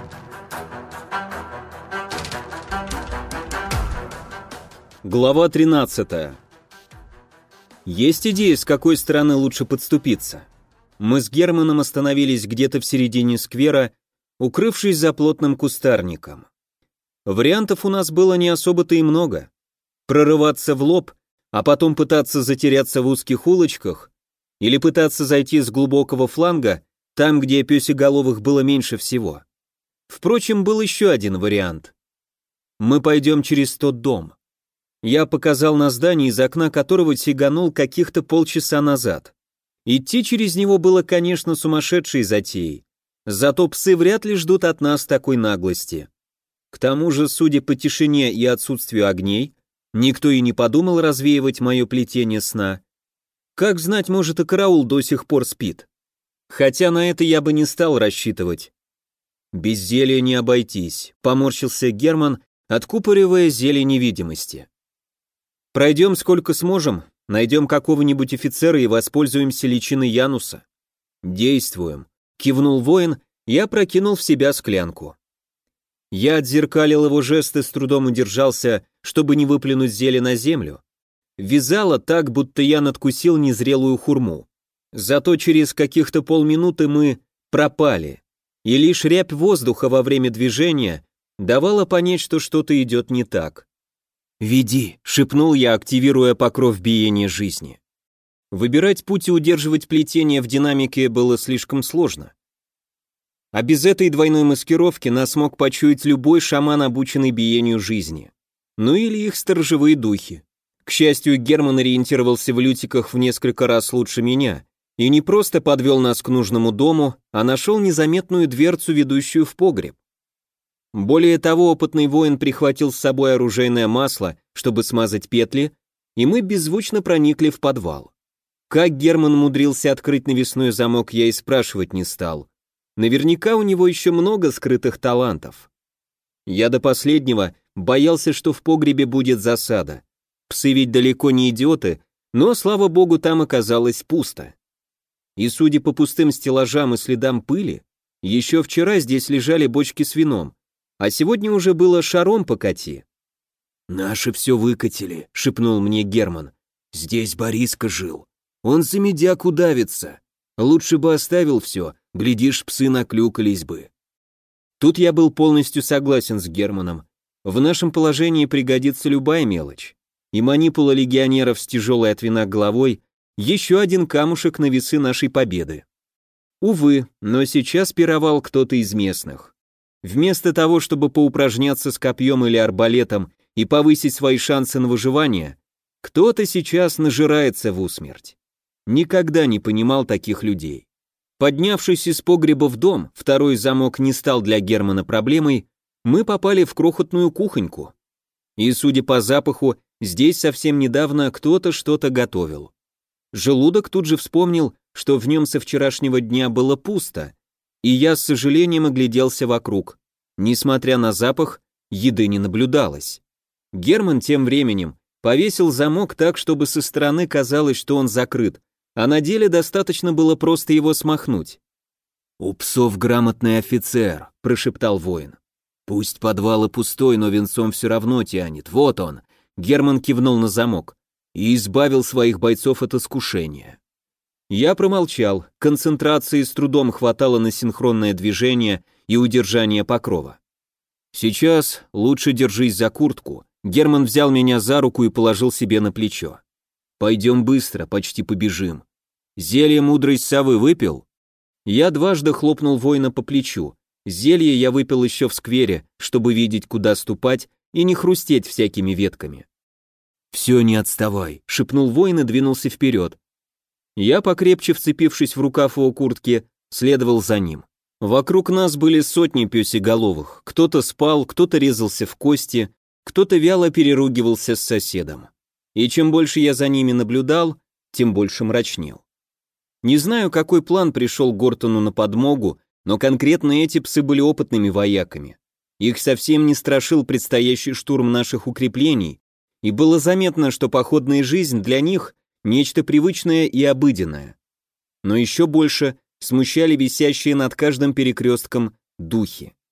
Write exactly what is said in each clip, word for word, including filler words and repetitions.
Глава тринадцатая. Есть идея, с какой стороны лучше подступиться. Мы с Германом остановились где-то в середине сквера, укрывшись за плотным кустарником. Вариантов у нас было не особо-то и много. Прорываться в лоб, а потом пытаться затеряться в узких улочках, или пытаться зайти с глубокого фланга, там, где пёсеголовых было меньше всего. Впрочем, был еще один вариант. Мы пойдем через тот дом. Я показал на здание, из окна которого сиганул каких-то полчаса назад. Идти через него было, конечно, сумасшедшей затеей, зато псы вряд ли ждут от нас такой наглости. К тому же, судя по тишине и отсутствию огней, никто и не подумал развеивать мое плетение сна. Как знать, может, и караул до сих пор спит. Хотя на это я бы не стал рассчитывать. Без зелья не обойтись, поморщился Герман, откупоривая зелье невидимости. Пройдем сколько сможем, найдем какого-нибудь офицера и воспользуемся личиной Януса. Действуем, кивнул воин и опрокинул в себя склянку. Я отзеркалил его жесты, с трудом удержался, чтобы не выплюнуть зелье на землю. Вязало так, будто я надкусил незрелую хурму. Зато через каких-то полминуты мы пропали, и лишь рябь воздуха во время движения давала понять, что что-то идет не так. «Веди», — шепнул я, активируя покров биения жизни. Выбирать путь и удерживать плетение в динамике было слишком сложно. А без этой двойной маскировки нас мог почуять любой шаман, обученный биению жизни. Ну или их сторожевые духи. К счастью, Герман ориентировался в лютиках в несколько раз лучше меня и не просто подвел нас к нужному дому, а нашел незаметную дверцу, ведущую в погреб. Более того, опытный воин прихватил с собой оружейное масло, чтобы смазать петли, и мы беззвучно проникли в подвал. Как Герман умудрился открыть навесной замок, я и спрашивать не стал. Наверняка у него еще много скрытых талантов. Я до последнего боялся, что в погребе будет засада. Псы ведь далеко не идиоты, но, слава богу, там оказалось пусто. И судя по пустым стеллажам и следам пыли, еще вчера здесь лежали бочки с вином, а сегодня уже было шаром покати. «Наши все выкатили», — шепнул мне Герман. «Здесь Бориска жил. Он за медяк удавится. Лучше бы оставил все, глядишь, псы наклюкались бы». Тут я был полностью согласен с Германом. В нашем положении пригодится любая мелочь. И манипула легионеров с тяжелой от вина головой — еще один камушек на весы нашей победы. Увы, но сейчас пировал кто-то из местных. Вместо того, чтобы поупражняться с копьем или арбалетом и повысить свои шансы на выживание, кто-то сейчас нажирается в усмерть. Никогда не понимал таких людей. Поднявшись из погреба в дом, второй замок не стал для Германа проблемой, мы попали в крохотную кухоньку. И, судя по запаху, здесь совсем недавно кто-то что-то готовил. Желудок тут же вспомнил, что в нем со вчерашнего дня было пусто, и я с сожалением огляделся вокруг. Несмотря на запах, еды не наблюдалось. Герман тем временем повесил замок так, чтобы со стороны казалось, что он закрыт, а на деле достаточно было просто его смахнуть. «У псов грамотный офицер», — прошептал воин. «Пусть подвал и пустой, но венцом все равно тянет. Вот он», — Герман кивнул на замок, «и избавил своих бойцов от искушения». Я промолчал, концентрации с трудом хватало на синхронное движение и удержание покрова. «Сейчас лучше держись за куртку», — Герман взял меня за руку и положил себе на плечо. «Пойдем быстро, почти побежим. Зелье мудрость совы выпил?» Я дважды хлопнул воина по плечу. Зелье я выпил еще в сквере, чтобы видеть, куда ступать и не хрустеть всякими ветками. «Все, не отставай», — шепнул воин и двинулся вперед. Я, покрепче вцепившись в рукав его куртки, следовал за ним. Вокруг нас были сотни пёсеголовых. Кто-то спал, кто-то резался в кости, кто-то вяло переругивался с соседом. И чем больше я за ними наблюдал, тем больше мрачнел. Не знаю, какой план пришел Гортону на подмогу, но конкретно эти псы были опытными вояками. Их совсем не страшил предстоящий штурм наших укреплений, и было заметно, что походная жизнь для них — нечто привычное и обыденное. Но еще больше смущали висящие над каждым перекрестком духи.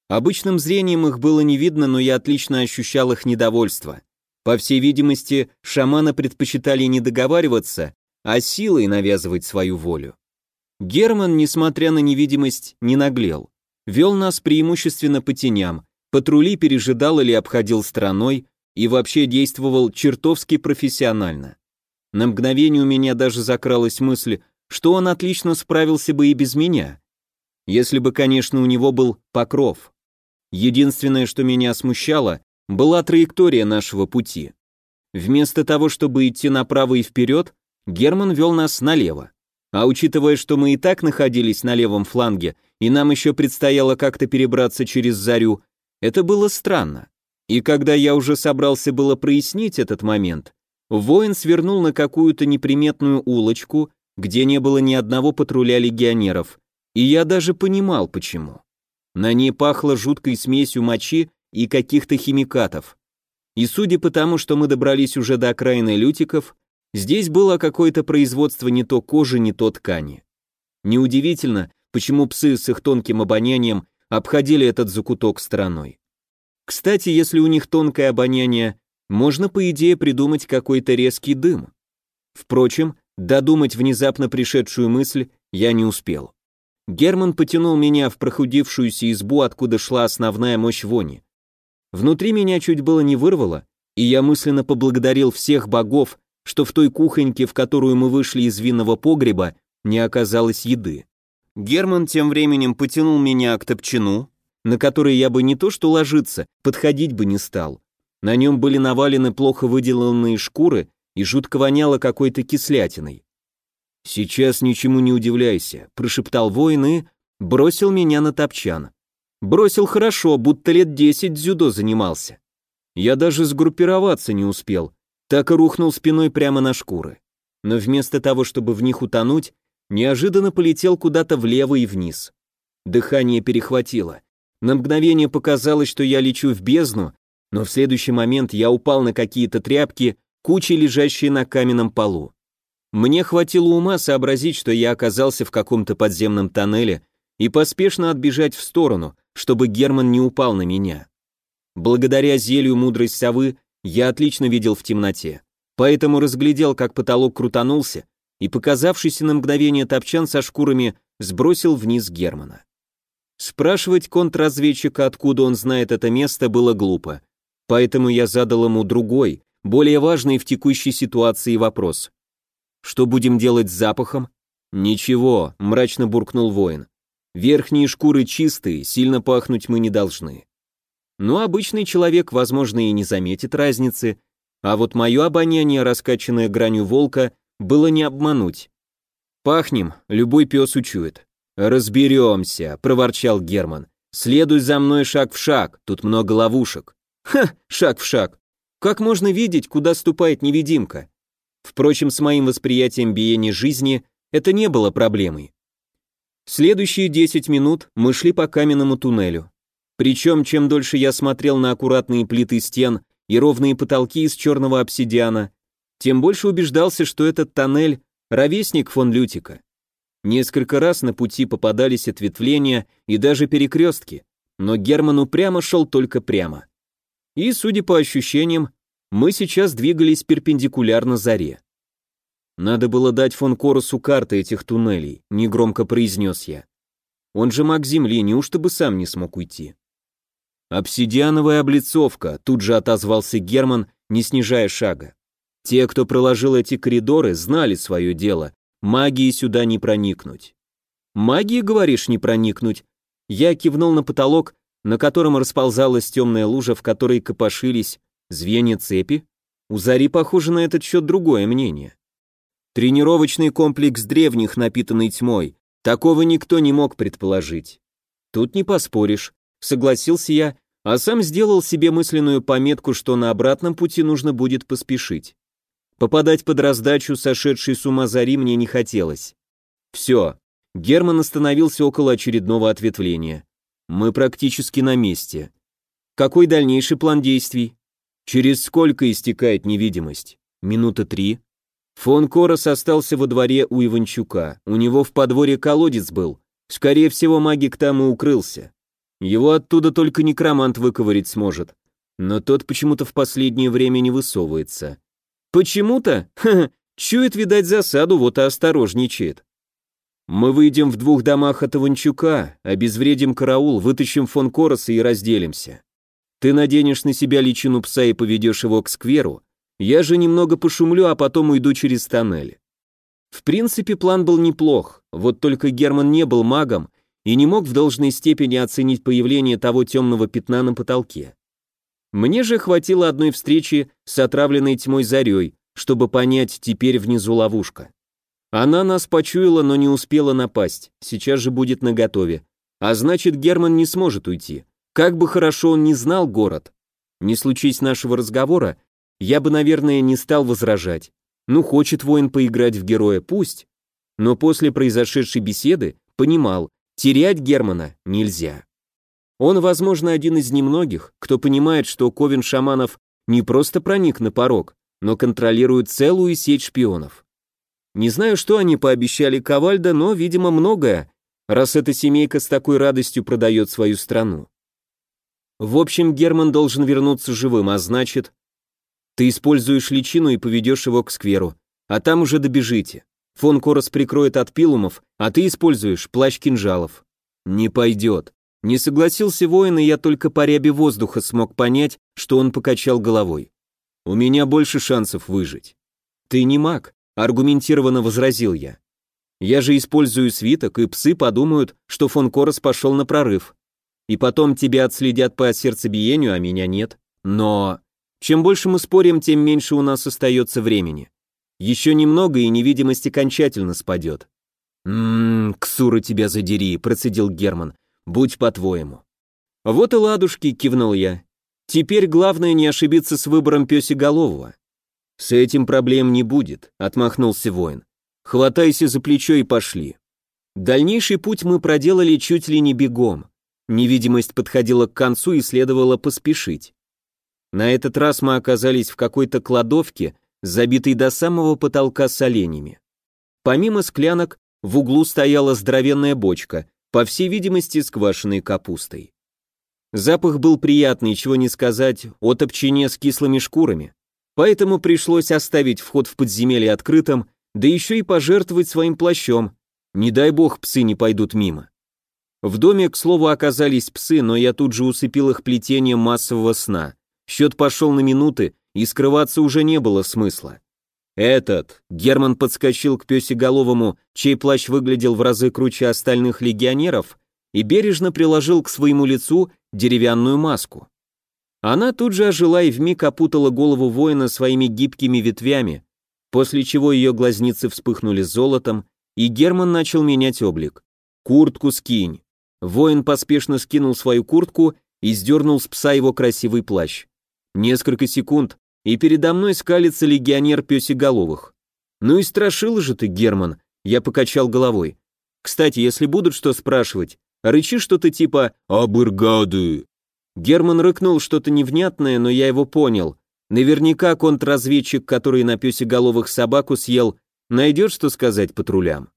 Обычным зрением их было не видно, но я отлично ощущал их недовольство. По всей видимости, шаманы предпочитали не договариваться, а силой навязывать свою волю. Герман, несмотря на невидимость, не наглел. Вел нас преимущественно по теням, патрули пережидал или обходил стороной и вообще действовал чертовски профессионально. На мгновение у меня даже закралась мысль, что он отлично справился бы и без меня. Если бы, конечно, у него был покров. Единственное, что меня смущало, была траектория нашего пути. Вместо того, чтобы идти направо и вперед, Герман вел нас налево. А учитывая, что мы и так находились на левом фланге, и нам еще предстояло как-то перебраться через Зарю, это было странно. И когда я уже собрался было прояснить этот момент, воин свернул на какую-то неприметную улочку, где не было ни одного патруля легионеров, и я даже понимал, почему. На ней пахло жуткой смесью мочи и каких-то химикатов. И судя по тому, что мы добрались уже до окраины Лютиков, здесь было какое-то производство не то кожи, не то ткани. Неудивительно, почему псы с их тонким обонянием обходили этот закуток стороной. Кстати, если у них тонкое обоняние, можно, по идее, придумать какой-то резкий дым. Впрочем, додумать внезапно пришедшую мысль я не успел. Герман потянул меня в прохудившуюся избу, откуда шла основная мощь вони. Внутри меня чуть было не вырвало, и я мысленно поблагодарил всех богов, что в той кухоньке, в которую мы вышли из винного погреба, не оказалось еды. Герман тем временем потянул меня к топчину, на который я бы не то что ложиться, подходить бы не стал. На нем были навалены плохо выделанные шкуры и жутко воняло какой-то кислятиной. «Сейчас ничему не удивляйся», — прошептал воин и бросил меня на топчан. Бросил хорошо, будто лет десять дзюдо занимался. Я даже сгруппироваться не успел, так и рухнул спиной прямо на шкуры. Но вместо того, чтобы в них утонуть, неожиданно полетел куда-то влево и вниз. Дыхание перехватило. На мгновение показалось, что я лечу в бездну, но в следующий момент я упал на какие-то тряпки, кучей лежащие на каменном полу. Мне хватило ума сообразить, что я оказался в каком-то подземном тоннеле, и поспешно отбежать в сторону, чтобы Герман не упал на меня. Благодаря зелью мудрость совы я отлично видел в темноте, поэтому разглядел, как потолок крутанулся, и показавшийся на мгновение топчан со шкурами сбросил вниз Германа. Спрашивать контрразведчика, откуда он знает это место, было глупо, поэтому я задал ему другой, более важный в текущей ситуации вопрос. «Что будем делать с запахом?» «Ничего», — мрачно буркнул воин. «Верхние шкуры чистые, сильно пахнуть мы не должны». Но обычный человек, возможно, и не заметит разницы, а вот мое обоняние, раскачанное гранью волка, было не обмануть. «Пахнем, любой пес учует». «Разберемся», — проворчал Герман. «Следуй за мной шаг в шаг, тут много ловушек». «Ха, шаг в шаг. Как можно видеть, куда ступает невидимка?» Впрочем, с моим восприятием биения жизни это не было проблемой. Следующие десять минут мы шли по каменному туннелю. Причем, чем дольше я смотрел на аккуратные плиты стен и ровные потолки из черного обсидиана, тем больше убеждался, что этот тоннель — ровесник фон Лютика. Несколько раз на пути попадались ответвления и даже перекрестки, но Герман упрямо шел только прямо. И, судя по ощущениям, мы сейчас двигались перпендикулярно заре. «Надо было дать фон Коросу карты этих туннелей», — негромко произнес я. «Он же маг Земли, неужто бы сам не смог уйти?» «Обсидиановая облицовка», — тут же отозвался Герман, не снижая шага. «Те, кто проложил эти коридоры, знали свое дело. Магии сюда не проникнуть». «Магии, говоришь, не проникнуть?» Я кивнул на потолок, на котором расползалась темная лужа, в которой копошились звенья цепи. У Зари, похоже, на этот счет другое мнение. Тренировочный комплекс древних, напитанный тьмой. Такого никто не мог предположить. Тут не поспоришь, согласился я, а сам сделал себе мысленную пометку, что на обратном пути нужно будет поспешить. Попадать под раздачу сошедшей с ума Зари мне не хотелось. Все, Герман остановился около очередного ответвления. Мы практически на месте. Какой дальнейший план действий? Через сколько истекает невидимость? Минута три. Фон Корос остался во дворе у Иванчука. У него в подворье колодец был. Скорее всего, магик там и укрылся. Его оттуда только некромант выковырять сможет. Но тот почему-то в последнее время не высовывается. Почему-то? Ха-ха, чует, видать, засаду, вот и осторожничает. Мы выйдем в двух домах от Иванчука, обезвредим караул, вытащим фон Короса и разделимся. Ты наденешь на себя личину пса и поведешь его к скверу, я же немного пошумлю, а потом уйду через тоннель. В принципе, план был неплох, вот только Герман не был магом и не мог в должной степени оценить появление того темного пятна на потолке. Мне же хватило одной встречи с отравленной тьмой зарей, чтобы понять, теперь внизу ловушка. Она нас почуяла, но не успела напасть, сейчас же будет наготове. А значит, Герман не сможет уйти. Как бы хорошо он ни знал город. Не случись нашего разговора, я бы, наверное, не стал возражать. Ну, хочет воин поиграть в героя, пусть. Но после произошедшей беседы понимал, терять Германа нельзя. Он, возможно, один из немногих, кто понимает, что Ковен шаманов не просто проник на порог, но контролирует целую сеть шпионов. Не знаю, что они пообещали Ковальдо, но, видимо, многое, раз эта семейка с такой радостью продает свою страну. В общем, Герман должен вернуться живым, а значит, ты используешь личину и поведешь его к скверу, а там уже добежите. Фон Корос прикроет от пилумов, а ты используешь плащ кинжалов. Не пойдет. Не согласился воин, и я только по рябе воздуха смог понять, что он покачал головой. У меня больше шансов выжить. Ты не маг, аргументированно возразил я. Я же использую свиток, и псы подумают, что фон Корос пошел на прорыв. И потом тебя отследят по сердцебиению, а меня нет. Но чем больше мы спорим, тем меньше у нас остается времени. Еще немного, и невидимость окончательно спадет. «Ммм, ксура тебя задери», — процедил Герман. «Будь по-твоему». «Вот и ладушки», — кивнул я. «Теперь главное не ошибиться с выбором пёсеголового». «С этим проблем не будет», — отмахнулся воин. «Хватайся за плечо и пошли». Дальнейший путь мы проделали чуть ли не бегом. Невидимость подходила к концу и следовало поспешить. На этот раз мы оказались в какой-то кладовке, забитой до самого потолка соленьями. Помимо склянок, в углу стояла здоровенная бочка, по всей видимости, с квашеной капустой. Запах был приятный, чего не сказать о топчине с кислыми шкурами, поэтому пришлось оставить вход в подземелье открытым, да еще и пожертвовать своим плащом. Не дай бог псы не пойдут мимо. В доме, к слову, оказались псы, но я тут же усыпил их плетением массового сна. Счет пошел на минуты, и скрываться уже не было смысла. «Этот!» — Герман подскочил к пёсеголовому, чей плащ выглядел в разы круче остальных легионеров, и бережно приложил к своему лицу деревянную маску. Она тут же ожила и вмиг опутала голову воина своими гибкими ветвями, после чего ее глазницы вспыхнули золотом, и Герман начал менять облик. «Куртку скинь!» Воин поспешно скинул свою куртку и сдернул с пса его красивый плащ. Несколько секунд, и передо мной скалится легионер пёсеголовых. «Ну и страшил же ты, Герман!» Я покачал головой. «Кстати, если будут что спрашивать, рычи что-то типа «Абыргады». Герман рыкнул что-то невнятное, но я его понял. Наверняка контрразведчик, который на пёсеголовых собаку съел, найдет, что сказать патрулям.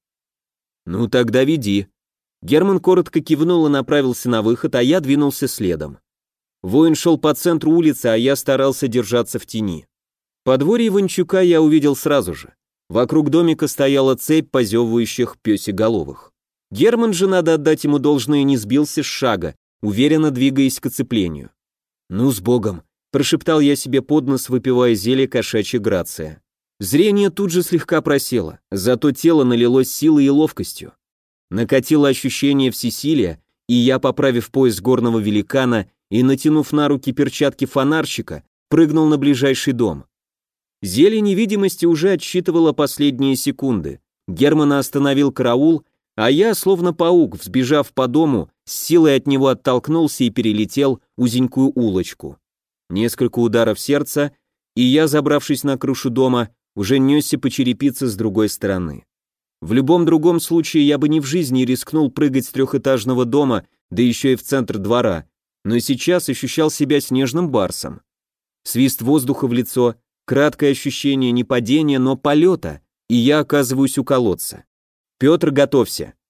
«Ну тогда веди». Герман коротко кивнул и направился на выход, а я двинулся следом. Воин шел по центру улицы, а я старался держаться в тени. Подворье Иванчука я увидел сразу же. Вокруг домика стояла цепь позевывающих пёсеголовых. Герман же, надо отдать ему должное, не сбился с шага, уверенно двигаясь к оцеплению. «Ну, с Богом!» – прошептал я себе под нос, выпивая зелье кошачья грация. Зрение тут же слегка просело, зато тело налилось силой и ловкостью. Накатило ощущение всесилия, и я, поправив пояс горного великана и натянув на руки перчатки фонарщика, прыгнул на ближайший дом. Зелье невидимости уже отсчитывало последние секунды. Германа остановил караул, а я, словно паук, взбежав по дому, с силой от него оттолкнулся и перелетел узенькую улочку. Несколько ударов сердца, и я, забравшись на крышу дома, уже несся по черепице с другой стороны. В любом другом случае я бы ни в жизни рискнул прыгать с трехэтажного дома, да еще и в центр двора, но сейчас ощущал себя снежным барсом. Свист воздуха в лицо, краткое ощущение не падения, но полета, и я оказываюсь у колодца. «Петр, готовься!»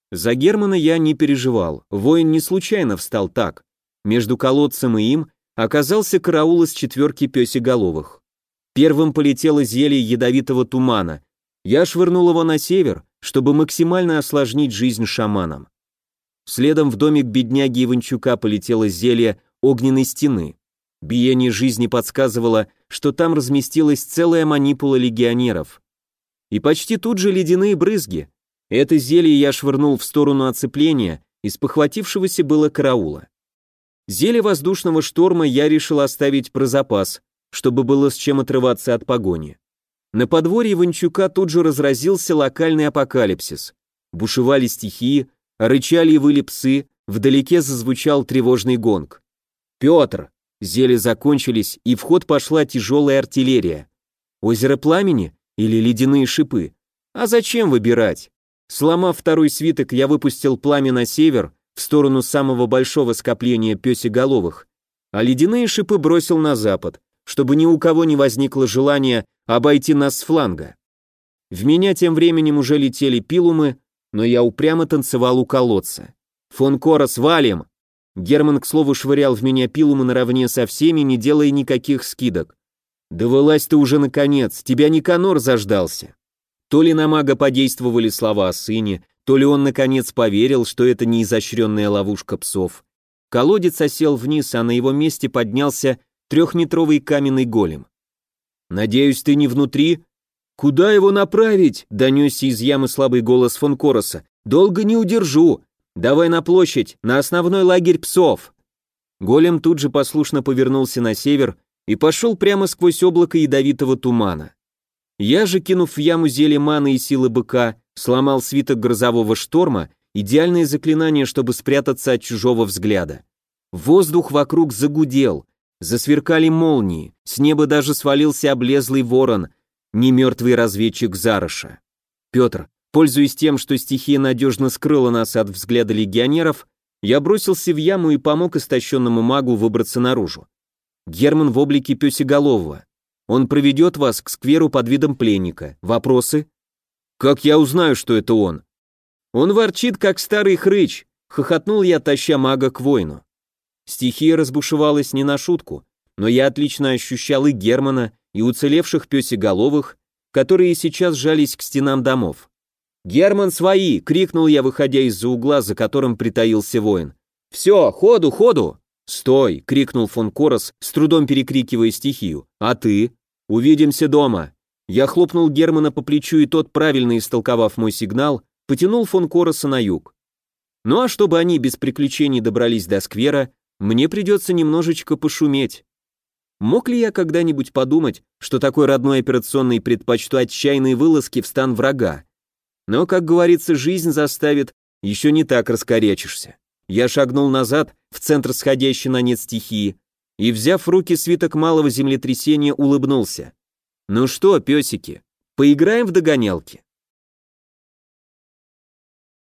За Германа я не переживал, воин не случайно встал так. Между колодцем и им оказался караул из четверки пёсеголовых. Первым полетело зелье ядовитого тумана. Я швырнул его на север, чтобы максимально осложнить жизнь шаманам. Следом в домик бедняги Иванчука полетело зелье огненной стены. Биение жизни подсказывало, что там разместилась целая манипула легионеров. И почти тут же ледяные брызги. Это зелье я швырнул в сторону оцепления, из похватившегося было караула. Зелье воздушного шторма я решил оставить про запас, чтобы было с чем отрываться от погони. На подворье Иванчука тут же разразился локальный апокалипсис. Бушевали стихии, рычали и выли псы, вдалеке зазвучал тревожный гонг. «Петр!» Зелья закончились, и в ход пошла тяжелая артиллерия. Озеро пламени или ледяные шипы? А зачем выбирать? Сломав второй свиток, я выпустил пламя на север, в сторону самого большого скопления пёсеголовых, а ледяные шипы бросил на запад, чтобы ни у кого не возникло желания обойти нас с фланга. В меня тем временем уже летели пилумы, но я упрямо танцевал у колодца. «Фон Корос, валим!» Герман, к слову, швырял в меня пилумы наравне со всеми, не делая никаких скидок. «Да вылазь ты уже наконец, тебя Никанор заждался!» То ли на мага подействовали слова о сыне, то ли он наконец поверил, что это не изощренная ловушка псов. Колодец осел вниз, а на его месте поднялся трехметровый каменный голем. «Надеюсь, ты не внутри?» «Куда его направить?» — донесся из ямы слабый голос фон Короса. «Долго не удержу. Давай на площадь, на основной лагерь псов». Голем тут же послушно повернулся на север и пошел прямо сквозь облако ядовитого тумана. Я же, кинув в яму зелье маны и силы быка, сломал свиток грозового шторма, идеальное заклинание, чтобы спрятаться от чужого взгляда. Воздух вокруг загудел, засверкали молнии, с неба даже свалился облезлый ворон, немертвый разведчик Зароша. Петр, пользуясь тем, что стихия надежно скрыла нас от взгляда легионеров, я бросился в яму и помог истощенному магу выбраться наружу. Герман в облике пёсеголового. Он проведет вас к скверу под видом пленника. Вопросы? Как я узнаю, что это он? Он ворчит, как старый хрыч, хохотнул я, таща мага к воину. Стихия разбушевалась не на шутку, но я отлично ощущал и Германа, и уцелевших пёсеголовых, которые сейчас жались к стенам домов. «Герман, свои!» — крикнул я, выходя из-за угла, за которым притаился воин. «Все, ходу, ходу!» «Стой!» — крикнул фон Корос, с трудом перекрикивая стихию. «А ты?» «Увидимся дома!» Я хлопнул Германа по плечу, и тот, правильно истолковав мой сигнал, потянул фон Короса на юг. Ну а чтобы они без приключений добрались до сквера, мне придется немножечко пошуметь. Мог ли я когда-нибудь подумать, что такой родной операционный предпочту отчаянные вылазки в стан врага? Но, как говорится, жизнь заставит, еще не так раскорячишься. Я шагнул назад, в центр сходящей на нет стихии, и, взяв в руки свиток малого землетрясения, улыбнулся. «Ну что, песики, поиграем в догонялки?»